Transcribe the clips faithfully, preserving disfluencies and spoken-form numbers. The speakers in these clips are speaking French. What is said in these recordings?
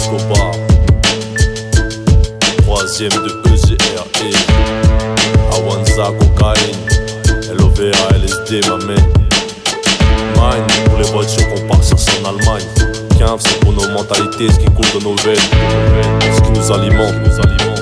Escobar, troisième de E G R E, Awanza, cocaïne, L O V A, L S D, ma main. Mine, pour les voitures qu'on part chercher en Allemagne. Quinze, c'est pour nos mentalités, ce qui coule dans nos veines, ce qui nous alimente, nous alimente.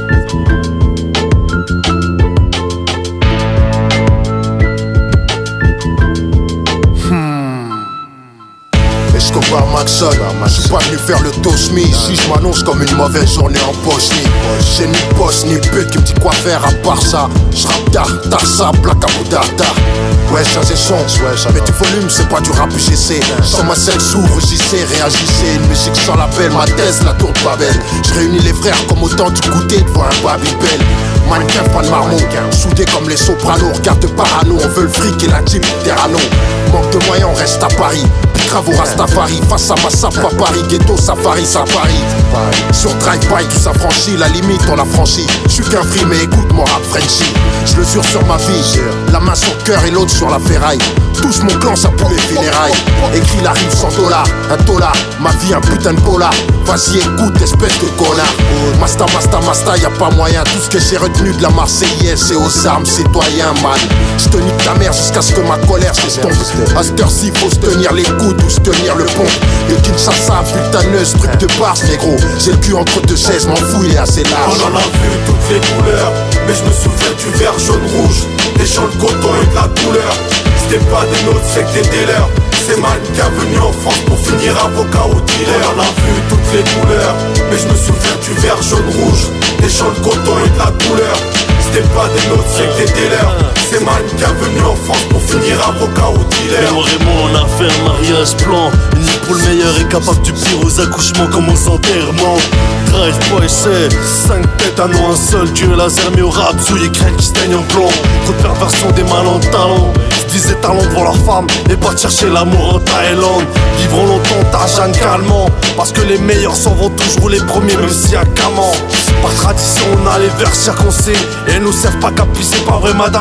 Escobar Maxon, je suis pas venu faire le toast-me. Si je m'annonce comme une mauvaise journée en Bosnie, j'ai ni poste ni but qui me dit quoi faire à part ça. J'rappe tard, tard ça, black à bout d'artard. Ouais, ça c'est son, mais du volume, c'est pas du rap U G C. Sans ma scène s'ouvre, rougissez, réagissez. Une musique sans l'appel, ma thèse, la tour de Babel. Je réunis les frères comme au temps du goûter devant un Babybel. Mannequin, pas de marmot, soudés comme les sopranos. Regarde parano, on veut le fric et l'intime terrano. Manque de moyens, on reste à Paris. Travaux Rastafari, face à Massa, pas Paris, ghetto, safari, safari. Sur drive-by, tout s'affranchit, la limite on l'a franchi. J'suis qu'un free, mais écoute mon rap Frenchy. J'le jure sur ma vie, la main sur le cœur et l'autre sur la ferraille. Tous mon clan, ça pue les funérailles. Écrit la rive cent dollars, un dollar, ma vie un putain de polar. Vas-y écoute, espèce de connard. Masta, masta, masta, y'a pas moyen. Tout ce que j'ai retenu de la Marseillaise, c'est aux armes, citoyens, man. J'te nique ta mère jusqu'à ce que ma colère s'estompe. À cette heure-ci, faut se tenir les coudes ou se tenir le pont. De Kinshasa, fultaneuse, truc de bars, négro. J'ai le cul entre deux chaises, m'en fous, il est assez large. On en a vu toutes les couleurs, mais je me souviens du vert, jaune, rouge, des champs de coton et de la douleur. C'était pas des nôtres, c'est que des leurs. C'est mannequin venu en France pour finir avocat ou dealer. On en a vu toutes les couleurs, mais je me souviens du vert, jaune, rouge, des champs de coton et de la douleur. C'était pas des nôtres, c'est que des leurs. C'est mannequin venu en France pour finir avocat ou dealer. Mais moi et moi on a fait un mariage blanc. Une pour le meilleur et capable du pire aux accouchements comme aux enterrements. Drive boy c'est cinq têtes à nous un seul Dieu laser mis au rap, souillé crème qui se teigne en plomb. Trop de perversion des mal en talons. Ils se disaient talent devant leur femme et pas de chercher l'amour en Thaïlande. Vivront longtemps ta Jeanne calmant, parce que les meilleurs s'en vont toujours les premiers même si à Caman. Par tradition on a les vers circoncés et nous servent pas qu'à pisser, pas vrai madame.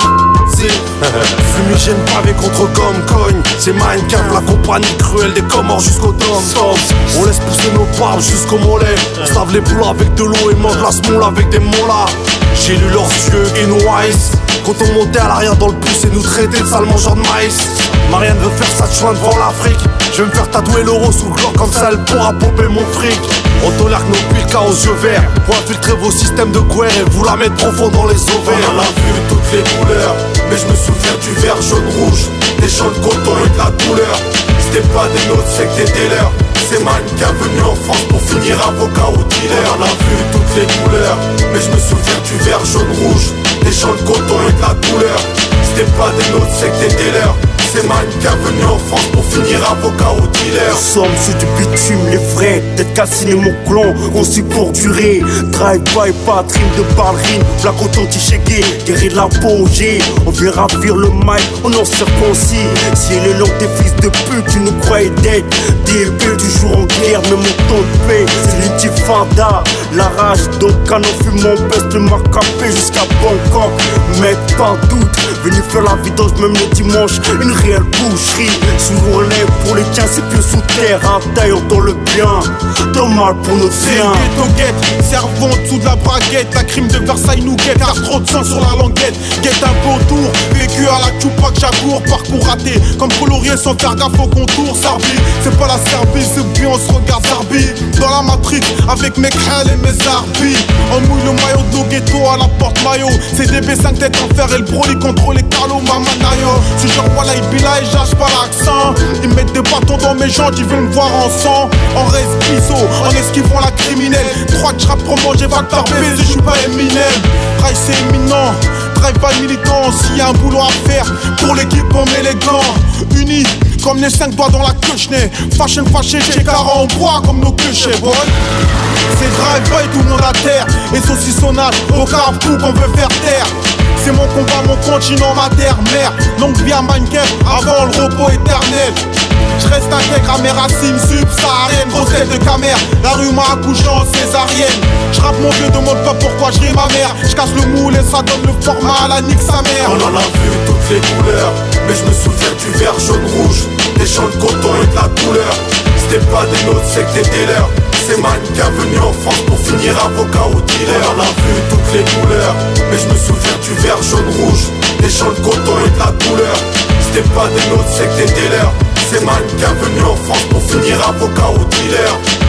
Fumigène pavé contre gomme cogne. C'est Minecraft, la compagnie cruelle des Comores jusqu'au dom-tom. On laisse pousser nos barbes jusqu'au mollet. On se lave les poules avec de l'eau et mange la semoule avec des mollas. J'ai lu leurs yeux in wise quand on montait à l'arrière dans le bus et nous traiter de sale mangeur de maïs. Marianne veut faire sa chouin devant l'Afrique. Je vais me faire tatouer l'euro sous le gland, comme ça elle pourra pomper mon fric. On tolère que nos pilkas aux yeux verts pour infiltrer vos systèmes de guerre et vous la mettre profond dans les ovaires. On en a vu toutes les couleurs, mais je me souviens du vert, jaune, rouge, des champs de coton et de la douleur. C'était pas des nôtres, c'est que des leurs. C'est mannequin venu en France pour finir avocat ou dealer. On en a vu toutes les couleurs, mais je me souviens du vert, jaune, rouge, des champs de coton et de la douleur. C'était pas des nôtres, c'est que des leurs. C'est mannequin venu en France pour finir avocat ou dealer. Nous sommes sur du bitume, les vrais, tête calcinée mon clan, conçu pour durer. Drive-by, patrine de ballerine, plaque authentique, guérir de la pongée. On vient ravir le mic, on en circoncis. Si elle est longue, des fils de pute, tu nous croyais d'être des épées du jour en guerre, mais mon temps de paix, c'est l'intifada. La rage, donc canon fume mon best, le macapé jusqu'à Bangkok. Mec, pas doute, venu faire la vidange même le dimanche, une réelle boucherie. Souvent on lève pour les tiens, c'est pieds sous terre, à taille on dans le bien. Tant mal pour nos C'est biens. une guette, servant en dessous de la braguette. La crime de Versailles nous guette, car trop de sang sur la languette. Guette un peu autour, vécu à la Tupac Shakur. Parcours raté, comme colorier sans faire gaffe au contour. Sarbi, c'est pas la Serbie, c'est bien on se regarde Sarbi. Dans la matrix, avec mes crêles et mes arbis. On mouille le maillot de nos ghettos à la porte-maillot. C'est des B cinq têtes en fer et le broly contre les Carlo Mamanayo. Si je revois la Ibila et j'âche pas l'accent. Ils mettent des bâtons dans mes jambes, ils veulent me voir en sang. En reste biseau, en esquivant la criminelle. Trois que j'rappe pour manger, va te faire baiser, j'suis pas Eminem. Drive c'est éminent, drive pas militant. S'il y a un boulot à faire, pour l'équipe on met les gants. Unis, comme les cinq doigts dans la queue n'ai. Fashion fâché, j'ai car en bois comme nos queues boy. C'est drive-by tout le monde à terre. Et saucissonnage, au carrefour qu'on veut faire taire. C'est mon combat, mon continent, ma terre, mère. Longue vie à Minecraft, avant le repos éternel. Je reste intègre à mes racines subsahariennes. Grosse tête de camère, la rue m'a accouché en césarienne. Je rappe mon vieux, demande pas pourquoi je ris ma mère. Je casse le moule et ça donne le format à la nique sa mère. On en a vu toutes les couleurs, mais je me souviens du vert, jaune, rouge, des champs de coton et de la douleur. C'était pas des nôtres, c'est que des leurs. Ces mannequins venus en France pour finir avocat au dealer. On a vu toutes les couleurs, mais je me souviens du vert, jaune, rouge, des champs de coton et de la douleur. C'était pas des nôtres, c'est que des dealers. Ces mannequins venus en France pour finir avocat au dealer.